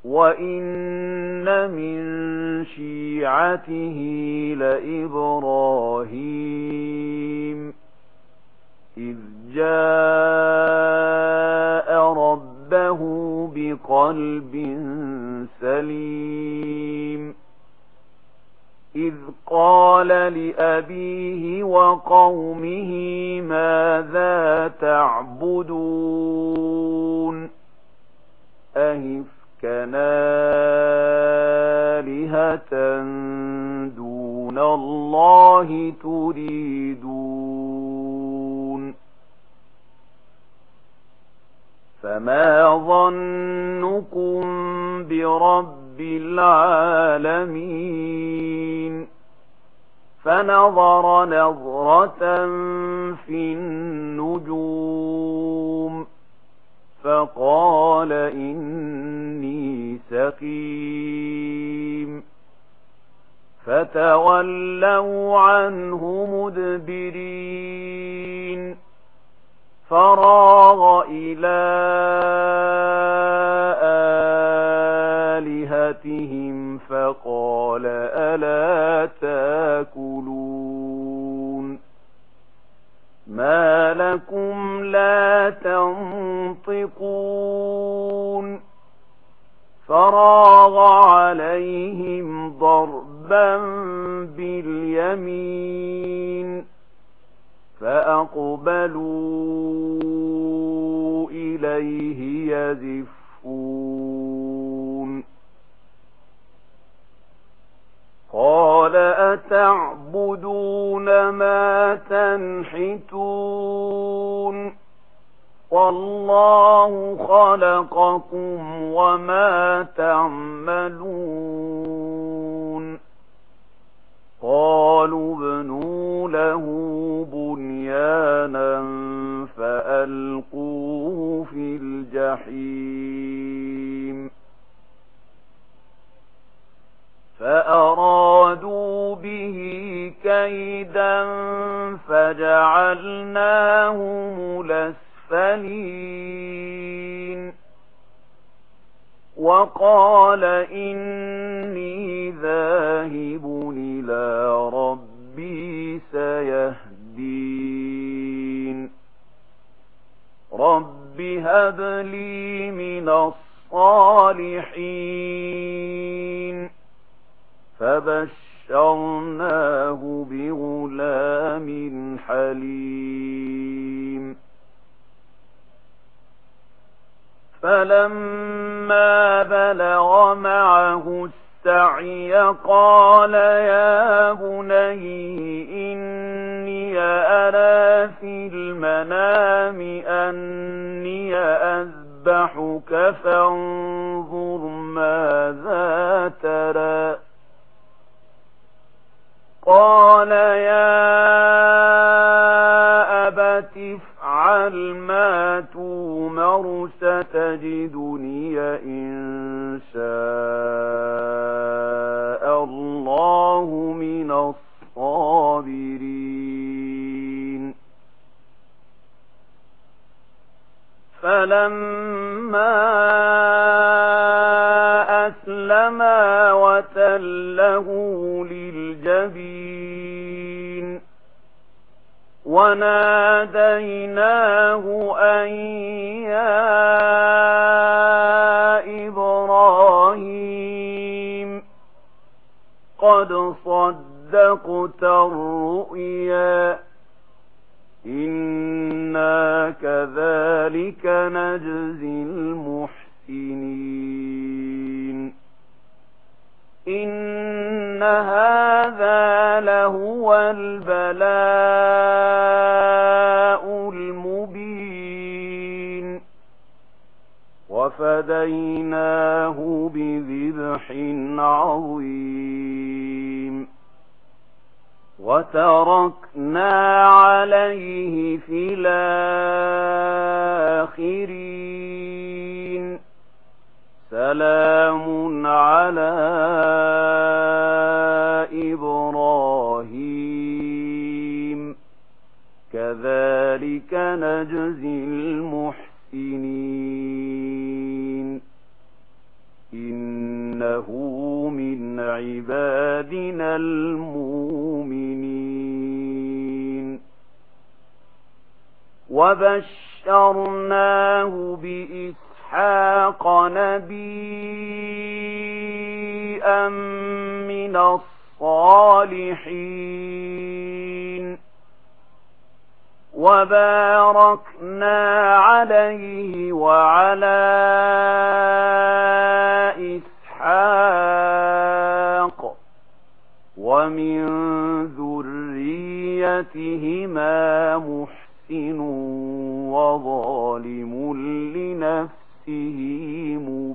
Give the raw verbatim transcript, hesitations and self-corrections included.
وَإِنَّ مِن شِيعَتِهِ لَإِبْرَاهِيمَ إِذْ جَاءَ رَبَّهُ بِقَلْبٍ سَلِيمٍ إِذْ قَالَ لِأَبِيهِ وَقَوْمِهِ مَاذَا تَعْبُدُونَ أَئِفْكًا آلِهَةً دُونَ اللَّهِ تُرِيدُونَ فَمَا ظَنُّكُمْ بِرَبِّ الْعَالَمِينَ فَنَظَرَ نَظْرَةً فِي النُّجُومِ فَقَالَ إِنِّي سَقِيمٌ فَتَوَلَّوْا عَنْهُ مُدْبِرِينَ فَرَاغَ إِلَى آلِهَتِهِمْ فَقَالَ أَلَا تَأْكُلُونَ مَا لَكُمْ لَا تَنطِقُونَ فَرَاغَ عَلَيْهِمْ ضَرْبًا بِالْيَمِينِ فَأَقْبَلُوا إِلَيْهِ يَزِفُّونَ قَالَ أَتَعْبُدُونَ مَا تَنْحِتُونَ وَاللَّهُ خَلَقَكُمْ وَمَا تَعْمَلُونَ قَالُوا ابْنُوا لَهُ بُنْيَانًا فَأَلْقُوهُ فِي الْجَحِيمِ فَأَرَادُوا بِهِ كَيْدًا فَجَعَلْنَاهُمُ الْأَسْفَلِينَ وَقَالَ إِنِّي ذَاهِبٌ إِلَى رَبِّي سَيَهْدِينِ رَبِّ هَبْ لِي مِنَ الصَّالِحِينَ فَبَشَّرْنَاهُ بِغُلَامٍ حَلِيمٍ فَلَمَّا بَلَغَ مَعَهُ السَّعْيَ قَالَ يَا بُنَيَّ إِنِّي أَرَىٰ فِي الْمَنَامِ أَنِّي أَذْبَحُكَ فَانظُرْ مَاذَا تَرَىٰ قَالَ يَا أَبَتِ افْعَلْ مَا تُؤْمَرُ سَتَجِدُنِي إِن شَاءَ اللَّهُ مِنَ الصَّابِرِينَ فَلَمَّا أَسْلَمَا وَتَلَّهُ لِلْجَبِينِ وَنَادَيْنَاهُ أَن يَا إِبْرَاهِيمُ قَدْ صَدَّقْتَ الرُّؤْيَا إِنَّا كَذَلِكَ نَجْزِي الْمُحْسِنِينَ إِنَّ هَذَا لَهُوَ الْبَلَاءُ الْمُبِينُ وَفَدَيْنَاهُ بِذِبْحٍ عَظِيمٍ وَتَرَكْنَا عَلَيْهِ فِي الْآخِرِينَ سَلَامٌ عَلَى إِبْرَاهِيمَ كَذَلِكَ نَجْزِي الْمُحْسِنِينَ إنه من عبادنا المؤمنين. وبشرناه بإسحاق نبيا من الصالحين وباركنا عليه وعلى إسحاق ومن ذريتهما محسن وظالم لنفسه